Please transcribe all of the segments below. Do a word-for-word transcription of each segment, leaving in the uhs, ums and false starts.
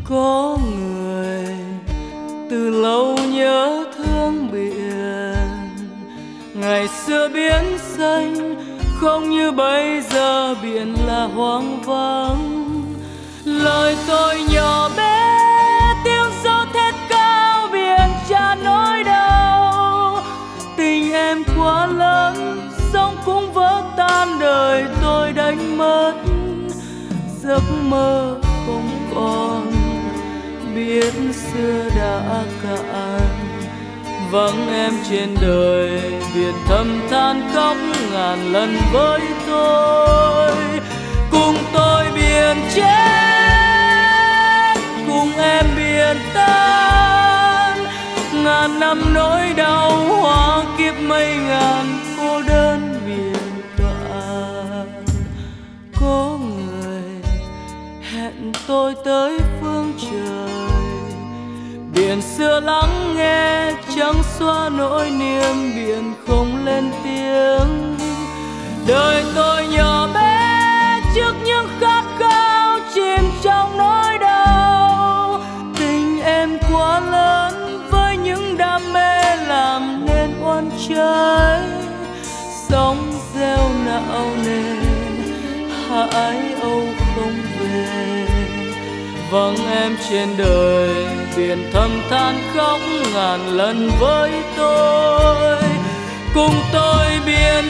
Có người từ lâu nhớ thương biển, ngày xưa biển xanh không như bây giờ biển là hoang vắng. Lời tôi nhỏ bé tiếng gió thét cao biển trả nỗi đau. Tình em quá lớn sóng cũng vỡ tan, đời tôi đánh mất giấc mơ không còn. Biển xưa đã cạn vắng em trên đời, biển thầm than khóc ngàn lần với tôi. Cùng tôi biển chết, cùng em biển tan, ngàn năm nỗi đau hóa kiếp mây ngàn cô đơn biển cạn. Có người hẹn tôi tới phương trời, biển xưa lắng nghe chẳng xóa nỗi niềm, biển không lên tiếng. Đời tôi nhỏ bé trước những khát khao chìm trong nỗi đau. Tình em quá lớn với những đam mê làm nên oan trái. Sóng reo não nề hải âu không về, vắng em trên đời biển thầm than khóc ngàn lần với tôi. Cùng tôi biển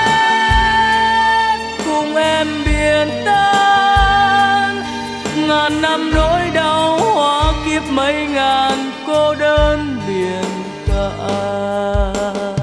chết, cùng em biển tan, ngàn năm nỗi đau hóa kiếp mấy ngàn cô đơn biển cạn.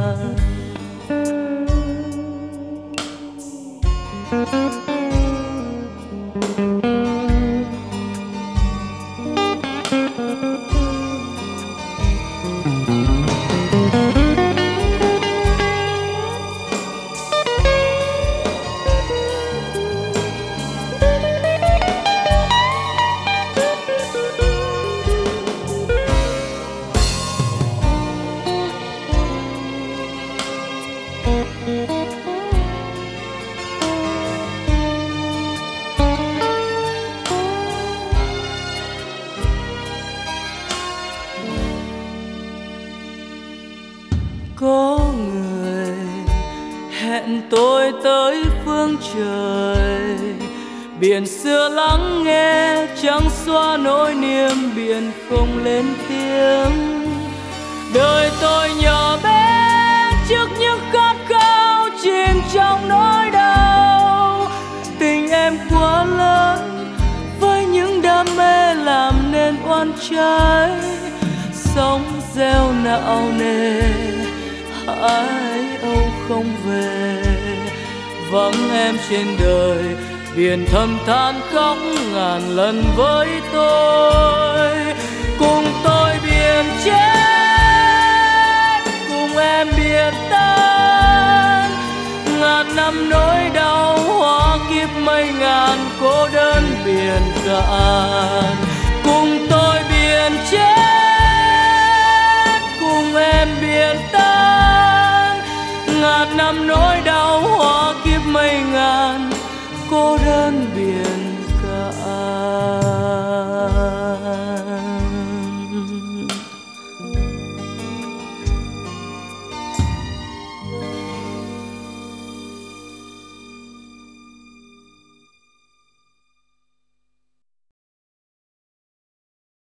Có người hẹn tôi tới phương trời, biển xưa lắng nghe chẳng xóa nỗi niềm, biển không lên tiếng. Đời tôi nhỏ bé trước những khát khao chìm trong nỗi đau. Tình em quá lớn với những đam mê làm nên oan trái. Sóng reo não nề hải âu không về, vắng em trên đời biển thầm than khóc ngàn lần với tôi. Cùng tôi biển chết, cùng em biển tan, ngàn năm nỗi đau hóa kiếp mây ngàn cô đơn biển cạn. Cùng tôi biển chết, cùng em biển tan, ngàn năm nỗi đau hóa kiếp mây ngàn cô đơn